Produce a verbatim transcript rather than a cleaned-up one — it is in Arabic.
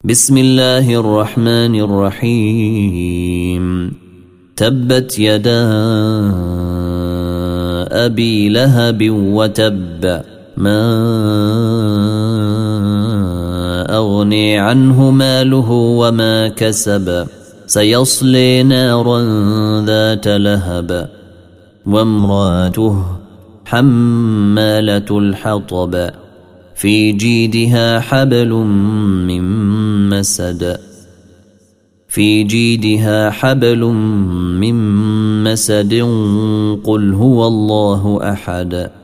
بسم الله الرحمن الرحيم تبت يدا أبي لهب وتب ما أغني عنه ماله وما كسب سيصلي نارا ذات لهب وامراته حمالة الحطب في جيدها حبل من مسد في جيدها حبل من مسد قل هو الله أحد